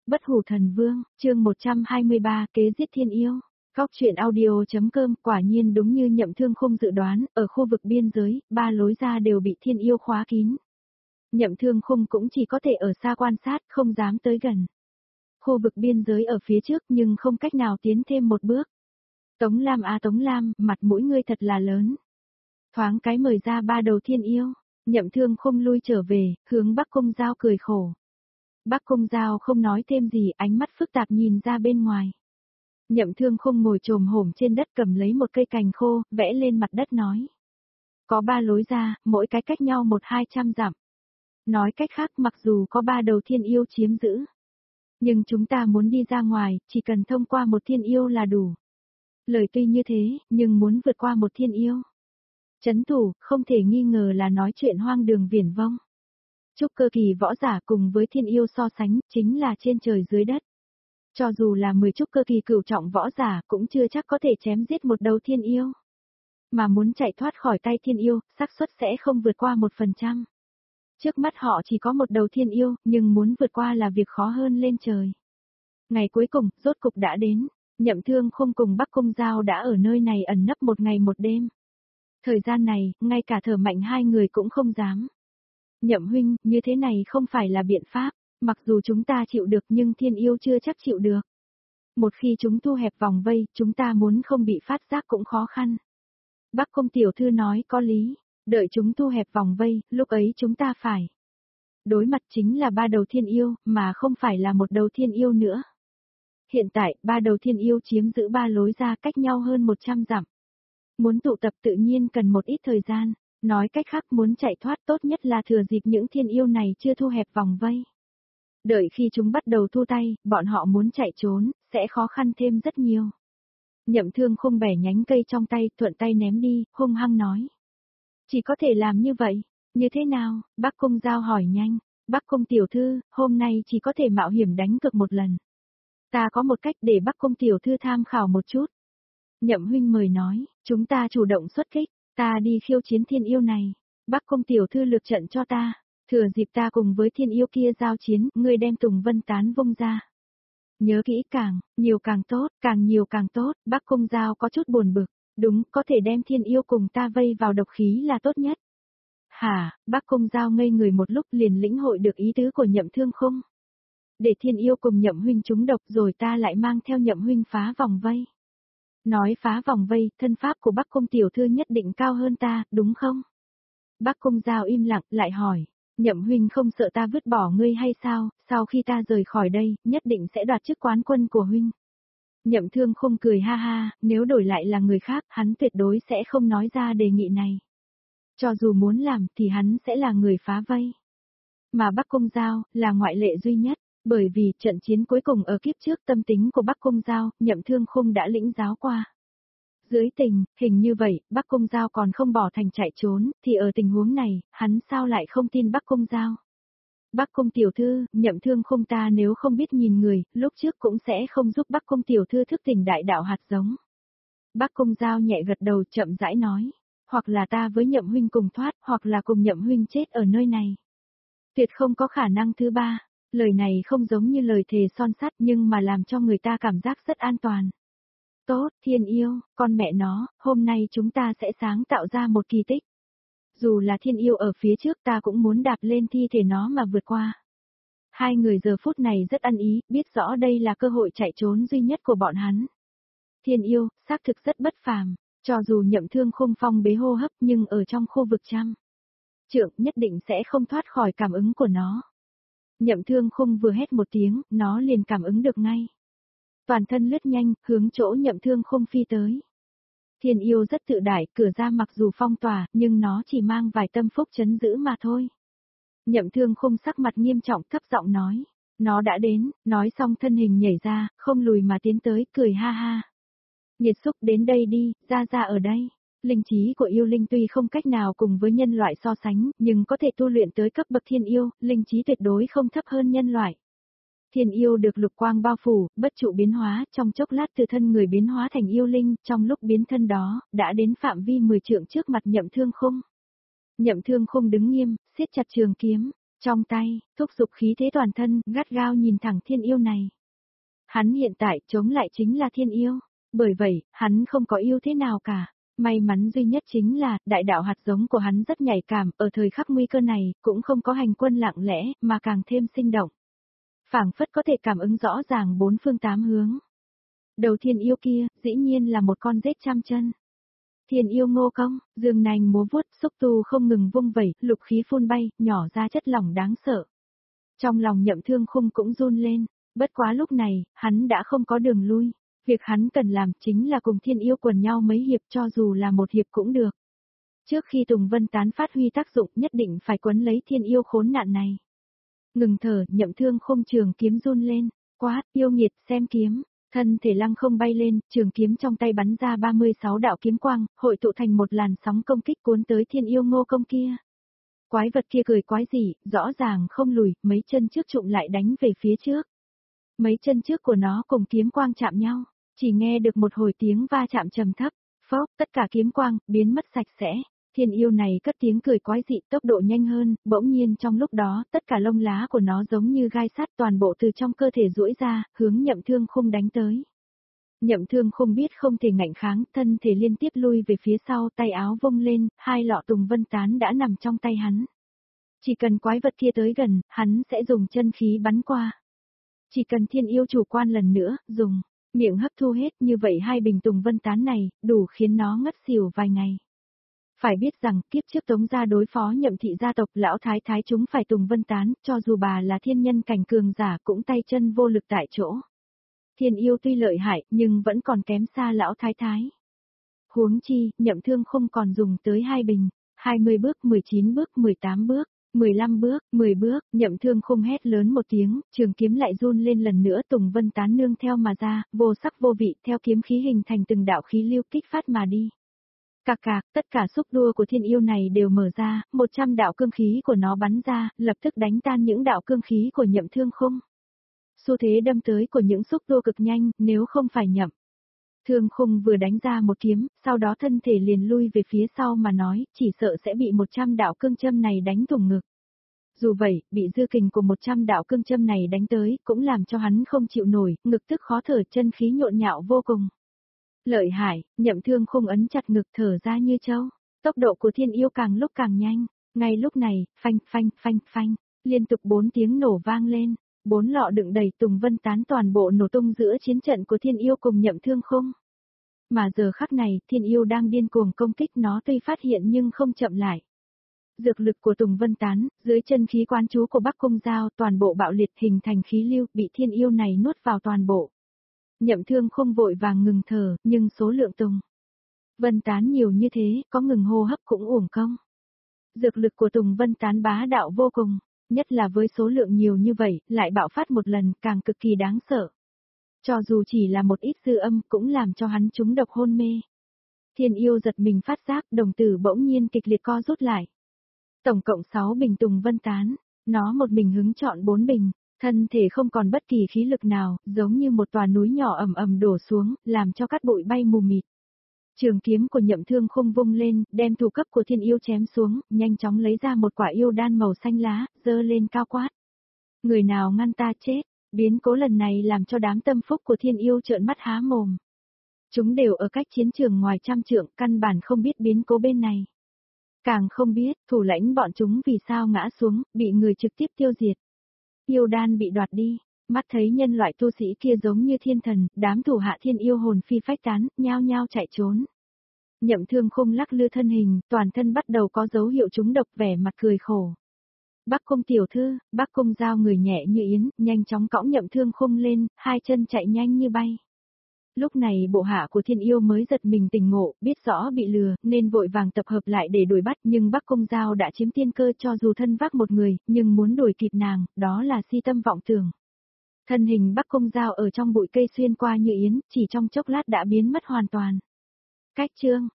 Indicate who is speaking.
Speaker 1: Bất hủ thần vương, chương 123, kế giết thiên yêu. Góc truyện audio.com, quả nhiên đúng như Nhậm Thương Khung dự đoán, ở khu vực biên giới, ba lối ra đều bị thiên yêu khóa kín. Nhậm Thương Khung cũng chỉ có thể ở xa quan sát, không dám tới gần. Khu vực biên giới ở phía trước nhưng không cách nào tiến thêm một bước. Tống Lam à Tống Lam, mặt mũi ngươi thật là lớn. Thoáng cái mời ra ba đầu thiên yêu, Nhậm Thương Khung lui trở về, hướng Bắc Cung Giao cười khổ. Bắc Cung Giao không nói thêm gì, ánh mắt phức tạp nhìn ra bên ngoài. Nhậm Thương Khung ngồi chồm hổm trên đất cầm lấy một cây cành khô, vẽ lên mặt đất nói. Có ba lối ra, mỗi cái cách nhau 100-200 dặm. Nói cách khác mặc dù có ba đầu thiên yêu chiếm giữ. Nhưng chúng ta muốn đi ra ngoài, chỉ cần thông qua một thiên yêu là đủ. Lời tuy như thế, nhưng muốn vượt qua một thiên yêu. Chấn thủ, không thể nghi ngờ là nói chuyện hoang đường viển vông. Trúc cơ kỳ võ giả cùng với thiên yêu so sánh, chính là trên trời dưới đất. Cho dù là 10 trúc cơ kỳ cửu trọng võ giả cũng chưa chắc có thể chém giết một đầu thiên yêu. Mà muốn chạy thoát khỏi tay thiên yêu, xác suất sẽ không vượt qua 1%. Trước mắt họ chỉ có một đầu thiên yêu, nhưng muốn vượt qua là việc khó hơn lên trời. Ngày cuối cùng, rốt cục đã đến. Nhậm Thương Khung cùng Bắc Cung Giao đã ở nơi này ẩn nấp một ngày một đêm. Thời gian này, ngay cả thở mạnh hai người cũng không dám. Nhậm huynh, như thế này không phải là biện pháp, mặc dù chúng ta chịu được nhưng thiên yêu chưa chắc chịu được. Một khi chúng thu hẹp vòng vây, chúng ta muốn không bị phát giác cũng khó khăn. Bắc Cung tiểu thư nói có lý, đợi chúng thu hẹp vòng vây, lúc ấy chúng ta phải. Đối mặt chính là ba đầu thiên yêu, mà không phải là một đầu thiên yêu nữa. Hiện tại, ba đầu thiên yêu chiếm giữ ba lối ra cách nhau hơn 100 dặm. Muốn tụ tập tự nhiên cần một ít thời gian. Nói cách khác muốn chạy thoát tốt nhất là thừa dịp những thiên yêu này chưa thu hẹp vòng vây. Đợi khi chúng bắt đầu thu tay, bọn họ muốn chạy trốn, sẽ khó khăn thêm rất nhiều. Nhậm Thương Khung bẻ nhánh cây trong tay, thuận tay ném đi, hung hăng nói. Chỉ có thể làm như vậy, như thế nào? Bắc Cung Giao hỏi nhanh. Bắc Cung tiểu thư, hôm nay chỉ có thể mạo hiểm đánh cược một lần. Ta có một cách để Bắc Cung tiểu thư tham khảo một chút. Nhậm huynh mời nói, chúng ta chủ động xuất kích. Ta đi khiêu chiến thiên yêu này. Bắc Cung tiểu thư lược trận cho ta. Thừa dịp ta cùng với thiên yêu kia giao chiến, ngươi đem Tùng Vân Tán vung ra. Nhớ kỹ càng, nhiều càng tốt, càng nhiều càng tốt. Bắc Cung Giao có chút buồn bực. Đúng, có thể đem thiên yêu cùng ta vây vào độc khí là tốt nhất. Hả, Bắc Cung Giao ngây người một lúc liền lĩnh hội được ý tứ của Nhậm Thương Khung. Để thiên yêu cùng Nhậm huynh trúng độc rồi ta lại mang theo Nhậm huynh phá vòng vây. Nói phá vòng vây, thân pháp của Bắc Cung tiểu thư nhất định cao hơn ta, đúng không? Bắc Cung Giao im lặng, lại hỏi, Nhậm huynh không sợ ta vứt bỏ ngươi hay sao, sau khi ta rời khỏi đây, nhất định sẽ đoạt chức quán quân của huynh. Nhậm Thương Khung cười ha ha, nếu đổi lại là người khác, hắn tuyệt đối sẽ không nói ra đề nghị này. Cho dù muốn làm, thì hắn sẽ là người phá vây. Mà Bắc Cung Giao, là ngoại lệ duy nhất. Bởi vì trận chiến cuối cùng ở kiếp trước tâm tính của Bắc Cung Giao, Nhậm Thương Khung đã lĩnh giáo qua. Dưới tình, hình như vậy, Bắc Cung Giao còn không bỏ thành chạy trốn, thì ở tình huống này, hắn sao lại không tin Bắc Cung Giao? Bắc Cung tiểu thư, Nhậm Thương Khung ta nếu không biết nhìn người, lúc trước cũng sẽ không giúp Bắc Cung tiểu thư thức tỉnh đại đạo hạt giống. Bắc Cung Giao nhẹ gật đầu chậm rãi nói, hoặc là ta với Nhậm huynh cùng thoát, hoặc là cùng Nhậm huynh chết ở nơi này. Tuyệt không có khả năng thứ ba. Lời này không giống như lời thề son sắt nhưng mà làm cho người ta cảm giác rất an toàn. Tốt, thiên yêu, con mẹ nó, hôm nay chúng ta sẽ sáng tạo ra một kỳ tích. Dù là thiên yêu ở phía trước ta cũng muốn đạp lên thi thể nó mà vượt qua. Hai người giờ phút này rất ăn ý, biết rõ đây là cơ hội chạy trốn duy nhất của bọn hắn. Thiên yêu, xác thực rất bất phàm, cho dù Nhậm Thương Khung phong bế hô hấp nhưng ở trong khu vực trăm trượng nhất định sẽ không thoát khỏi cảm ứng của nó. Nhậm Thương Khung vừa hét một tiếng, nó liền cảm ứng được ngay. Toàn thân lướt nhanh, hướng chỗ Nhậm Thương Khung phi tới. Thiên yêu rất tự đại, cửa ra mặc dù phong tỏa, nhưng nó chỉ mang vài tâm phúc trấn giữ mà thôi. Nhậm Thương Khung sắc mặt nghiêm trọng thấp giọng nói. Nó đã đến, nói xong thân hình nhảy ra, không lùi mà tiến tới, cười ha ha. Nhiệt xúc đến đây đi, ra ở đây. Linh trí của yêu linh tuy không cách nào cùng với nhân loại so sánh, nhưng có thể tu luyện tới cấp bậc thiên yêu, linh trí tuyệt đối không thấp hơn nhân loại. Thiên yêu được lục quang bao phủ, bất trụ biến hóa, trong chốc lát từ thân người biến hóa thành yêu linh, trong lúc biến thân đó, đã đến phạm vi 10 trượng trước mặt Nhậm Thương Khung. Nhậm Thương Khung đứng nghiêm, siết chặt trường kiếm, Trong tay, thúc giục khí thế toàn thân, gắt gao nhìn thẳng thiên yêu này. Hắn hiện tại chống lại chính là thiên yêu, bởi vậy, hắn không có yêu thế nào cả. May mắn duy nhất chính là, đại đạo hạt giống của hắn rất nhạy cảm, ở thời khắc nguy cơ này, cũng không có hành quân lặng lẽ, mà càng thêm sinh động. Phảng phất có thể cảm ứng rõ ràng bốn phương tám hướng. Đầu thiên yêu kia, dĩ nhiên là một con rết trăm chân. Thiên yêu Ngô Công, dương nành múa vuốt, xúc tu không ngừng vung vẩy, lục khí phun bay, nhỏ ra chất lỏng đáng sợ. Trong lòng Nhậm Thương Khung cũng run lên, bất quá lúc này, hắn đã không có đường lui. Việc hắn cần làm chính là cùng thiên yêu quần nhau mấy hiệp, cho dù là một hiệp cũng được. Trước khi Tùng Vân Tán phát huy tác dụng, nhất định phải quấn lấy thiên yêu khốn nạn này. Ngừng thở, Nhậm Thương Khung trường kiếm run lên, quát, yêu nghiệt, xem kiếm. Thân thể lăng không bay lên, trường kiếm trong tay bắn ra 36 đạo kiếm quang, hội tụ thành một làn sóng công kích cuốn tới thiên yêu Ngô Công kia. Quái vật kia cười quái dị, rõ ràng không lùi, mấy chân trước trụng lại đánh về phía trước. Mấy chân trước của nó cùng kiếm quang chạm nhau, chỉ nghe được một hồi tiếng va chạm trầm thấp, phốc, tất cả kiếm quang, biến mất sạch sẽ. Thiên yêu này cất tiếng cười quái dị, tốc độ nhanh hơn, bỗng nhiên trong lúc đó, tất cả lông lá của nó giống như gai sắt toàn bộ từ trong cơ thể duỗi ra, hướng Nhậm Thương Khung đánh tới. Nhậm Thương Khung biết không thể ngạnh kháng, thân thể liên tiếp lui về phía sau, tay áo vung lên, hai lọ Tùng Vân Tán đã nằm trong tay hắn. Chỉ cần quái vật kia tới gần, hắn sẽ dùng chân khí bắn qua. Chỉ cần thiên yêu chủ quan lần nữa, dùng miệng hấp thu hết, như vậy hai bình Tùng Vân Tán này, đủ khiến nó ngất xỉu vài ngày. Phải biết rằng, kiếp trước Tống gia đối phó Nhậm thị gia tộc lão thái thái chúng phải Tùng Vân Tán, cho dù bà là thiên nhân cảnh cường giả cũng tay chân vô lực tại chỗ. Thiên yêu tuy lợi hại, nhưng vẫn còn kém xa lão thái thái. Huống chi, Nhậm Thương không còn dùng tới 2 bình, 20 bước, 19 bước, 18 bước, 15 bước, 10 bước, Nhậm Thương không hét lớn một tiếng, trường kiếm lại run lên lần nữa, Tùng Vân Tán nương theo mà ra, vô sắc vô vị, theo kiếm khí hình thành từng đạo khí lưu kích phát mà đi. Cạc cạc, tất cả xúc đua của thiên yêu này đều mở ra, 100 đạo cương khí của nó bắn ra, lập tức đánh tan những đạo cương khí của Nhậm Thương Khung. Xu thế đâm tới của những xúc đua cực nhanh, nếu không phải Nhậm Thương Khung vừa đánh ra một kiếm, sau đó thân thể liền lui về phía sau mà nói, chỉ sợ sẽ bị 100 đạo cương châm này đánh thủng ngực. Dù vậy, bị dư kình của 100 đạo cương châm này đánh tới, cũng làm cho hắn không chịu nổi, ngực tức khó thở, chân khí nhộn nhạo vô cùng. Lợi hại, Nhậm Thương Khung ấn chặt ngực thở ra như trâu. Tốc độ của thiên yêu càng lúc càng nhanh. Ngay lúc này, phanh phanh phanh phanh, liên tục 4 tiếng nổ vang lên. 4 lọ đựng đầy Tùng Vân Tán toàn bộ nổ tung giữa chiến trận của thiên yêu cùng Nhậm Thương Khung. Mà giờ khắc này, thiên yêu đang điên cuồng công kích, nó tuy phát hiện nhưng không chậm lại. Dược lực của Tùng Vân Tán, dưới chân khí quán chú của Bắc Cung Giao toàn bộ bạo liệt hình thành khí lưu, bị thiên yêu này nuốt vào toàn bộ. Nhậm Thương không vội vàng ngừng thở, nhưng số lượng Tùng Vân Tán nhiều như thế, có ngừng hô hấp cũng uổng công. Dược lực của Tùng Vân Tán bá đạo vô cùng, nhất là với số lượng nhiều như vậy, lại bạo phát một lần, càng cực kỳ đáng sợ. Cho dù chỉ là một ít dư âm, cũng làm cho hắn trúng độc hôn mê. Thiên yêu giật mình phát giác, đồng tử bỗng nhiên kịch liệt co rút lại. Tổng cộng 6 bình Tùng Vân Tán, nó một mình hứng chọn 4 bình. Thân thể không còn bất kỳ khí lực nào, giống như một tòa núi nhỏ ầm ầm đổ xuống, làm cho cát bụi bay mù mịt. Trường kiếm của Nhậm Thương Khung vung lên, đem thủ cấp của thiên yêu chém xuống, nhanh chóng lấy ra một quả yêu đan màu xanh lá, giơ lên cao quát. Người nào ngăn ta chết, biến cố lần này làm cho đám tâm phúc của thiên yêu trợn mắt há mồm. Chúng đều ở cách chiến trường ngoài trăm trượng, căn bản không biết biến cố bên này. Càng không biết, thủ lãnh bọn chúng vì sao ngã xuống, bị người trực tiếp tiêu diệt. Yêu đan bị đoạt đi, mắt thấy nhân loại tu sĩ kia giống như thiên thần, đám thủ hạ thiên yêu hồn phi phách tán, nhao nhao chạy trốn. Nhậm Thương Khung lắc lư thân hình, toàn thân bắt đầu có dấu hiệu trúng độc, vẻ mặt cười khổ. Bắc Cung tiểu thư, Bắc Cung Giao người nhẹ như yến, nhanh chóng cõng Nhậm Thương Khung lên, hai chân chạy nhanh như bay. Lúc này bộ hạ của thiên yêu mới giật mình tỉnh ngộ, biết rõ bị lừa, nên vội vàng tập hợp lại để đuổi bắt, nhưng Bắc Cung Giao đã chiếm tiên cơ, cho dù thân vác một người, nhưng muốn đuổi kịp nàng, đó là si tâm vọng tưởng. Thân hình Bắc Cung Giao ở trong bụi cây xuyên qua như yến, chỉ trong chốc lát đã biến mất hoàn toàn. Cách chương